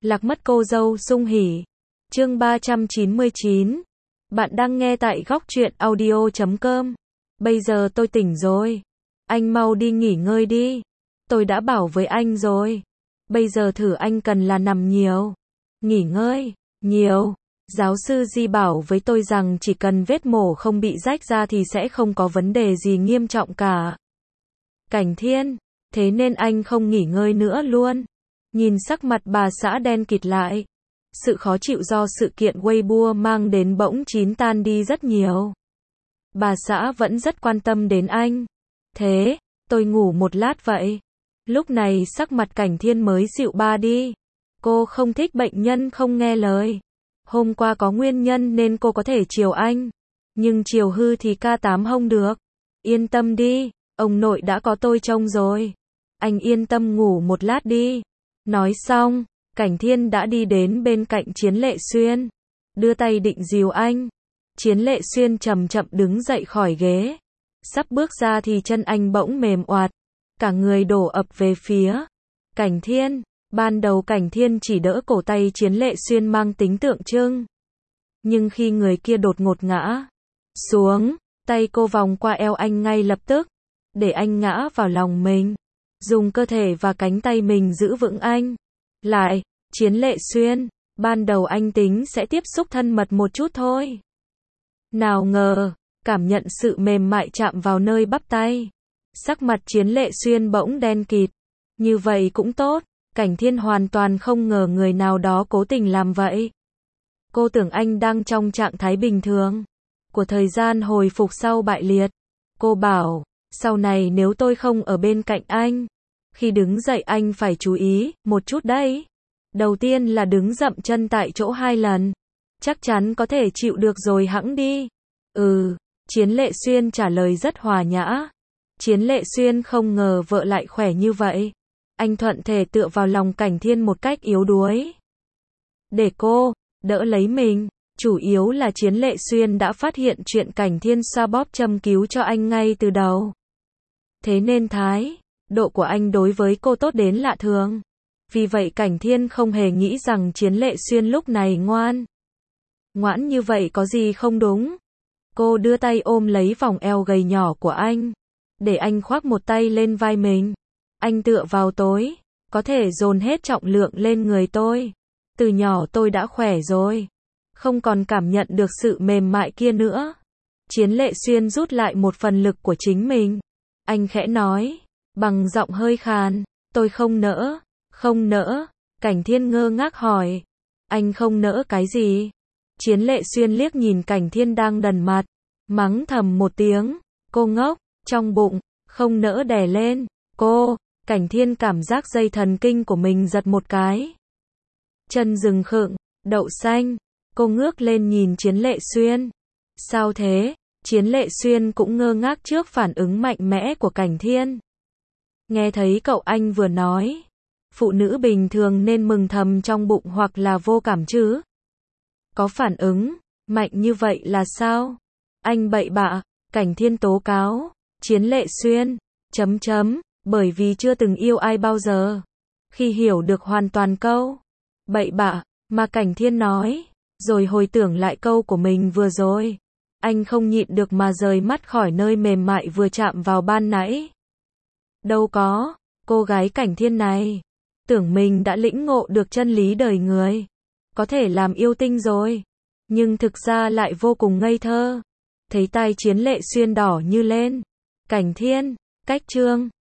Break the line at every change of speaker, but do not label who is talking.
Lạc mất cô dâu sung hỉ. Chương 399. Bạn đang nghe tại góc truyện audio.com. Bây giờ tôi tỉnh rồi. Anh mau đi nghỉ ngơi đi. Tôi đã bảo với anh rồi. Bây giờ thử anh cần là nằm nhiều. Nghỉ ngơi, nhiều. Giáo sư Di bảo với tôi rằng chỉ cần vết mổ không bị rách ra thì sẽ không có vấn đề gì nghiêm trọng cả. Cảnh Thiên, thế nên anh không nghỉ ngơi nữa luôn. Nhìn sắc mặt bà xã đen kịt lại. Sự khó chịu do sự kiện Weibo mang đến bỗng chín tan đi rất nhiều. Bà xã vẫn rất quan tâm đến anh. Thế, tôi ngủ một lát vậy. Lúc này sắc mặt Cảnh Thiên mới dịu ba đi. Cô không thích bệnh nhân không nghe lời. Hôm qua có nguyên nhân nên cô có thể chiều anh. Nhưng chiều hư thì ca tám không được. Yên tâm đi, ông nội đã có tôi trông rồi. Anh yên tâm ngủ một lát đi. Nói xong, Cảnh Thiên đã đi đến bên cạnh Chiến Lệ Xuyên. Đưa tay định dìu anh. Chiến Lệ Xuyên chậm chậm đứng dậy khỏi ghế. Sắp bước ra thì chân anh bỗng mềm oạt. Cả người đổ ập về phía Cảnh Thiên. Ban đầu Cảnh Thiên chỉ đỡ cổ tay Chiến Lệ Xuyên mang tính tượng trưng. Nhưng khi người kia đột ngột ngã xuống, tay cô vòng qua eo anh ngay lập tức, để anh ngã vào lòng mình. Dùng cơ thể và cánh tay mình giữ vững anh. Lại, Chiến Lệ Xuyên, ban đầu anh tính sẽ tiếp xúc thân mật một chút thôi. Nào ngờ, cảm nhận sự mềm mại chạm vào nơi bắp tay. Sắc mặt Chiến Lệ Xuyên bỗng đen kịt. Như vậy cũng tốt. Cảnh Thiên hoàn toàn không ngờ người nào đó cố tình làm vậy. Cô tưởng anh đang trong trạng thái bình thường của thời gian hồi phục sau bại liệt. Cô bảo, sau này nếu tôi không ở bên cạnh anh, khi đứng dậy anh phải chú ý một chút đấy. Đầu tiên là đứng dậm chân tại chỗ 2 lần. Chắc chắn có thể chịu được rồi hẵng đi. Chiến Lệ Xuyên trả lời rất hòa nhã. Chiến Lệ Xuyên không ngờ vợ lại khỏe như vậy. Anh thuận thể tựa vào lòng Cảnh Thiên một cách yếu đuối. Để cô đỡ lấy mình. Chủ yếu là Chiến Lệ Xuyên đã phát hiện chuyện Cảnh Thiên xoa bóp châm cứu cho anh ngay từ đầu. Thế nên thái độ của anh đối với cô tốt đến lạ thường. Vì vậy Cảnh Thiên không hề nghĩ rằng Chiến Lệ Xuyên lúc này ngoãn như vậy có gì không đúng. Cô đưa tay ôm lấy vòng eo gầy nhỏ của anh. Để anh khoác một tay lên vai mình. Anh tựa vào tối. Có thể dồn hết trọng lượng lên người tôi. Từ nhỏ tôi đã khỏe rồi. Không còn cảm nhận được sự mềm mại kia nữa. Chiến Lệ Xuyên rút lại một phần lực của chính mình. Anh khẽ nói. Bằng giọng hơi khàn. Tôi không nỡ. Không nỡ. Cảnh Thiên ngơ ngác hỏi. Anh không nỡ cái gì? Chiến Lệ Xuyên liếc nhìn Cảnh Thiên đang đần mặt. Mắng thầm một tiếng. Cô ngốc. Trong bụng. Không nỡ đè lên. Cô. Cảnh Thiên cảm giác dây thần kinh của mình giật một cái. Chân rừng khựng. Đậu xanh. Cô ngước lên nhìn Chiến Lệ Xuyên. Sao thế? Chiến Lệ Xuyên cũng ngơ ngác trước phản ứng mạnh mẽ của Cảnh Thiên. Nghe thấy cậu anh vừa nói. Phụ nữ bình thường nên mừng thầm trong bụng hoặc là vô cảm chứ. Có phản ứng mạnh như vậy là sao? Anh bậy bạ. Cảnh Thiên tố cáo. Chiến Lệ Xuyên. Bởi vì chưa từng yêu ai bao giờ. Khi hiểu được hoàn toàn câu bậy bạ mà Cảnh Thiên nói, rồi hồi tưởng lại câu của mình vừa rồi, anh không nhịn được mà rời mắt khỏi nơi mềm mại vừa chạm vào ban nãy. Đâu có, cô gái Cảnh Thiên này, tưởng mình đã lĩnh ngộ được chân lý đời người, có thể làm yêu tinh rồi, nhưng thực ra lại vô cùng ngây thơ. Thấy tai Chiến Lệ Xuyên đỏ như lên. Cảnh Thiên, cách chương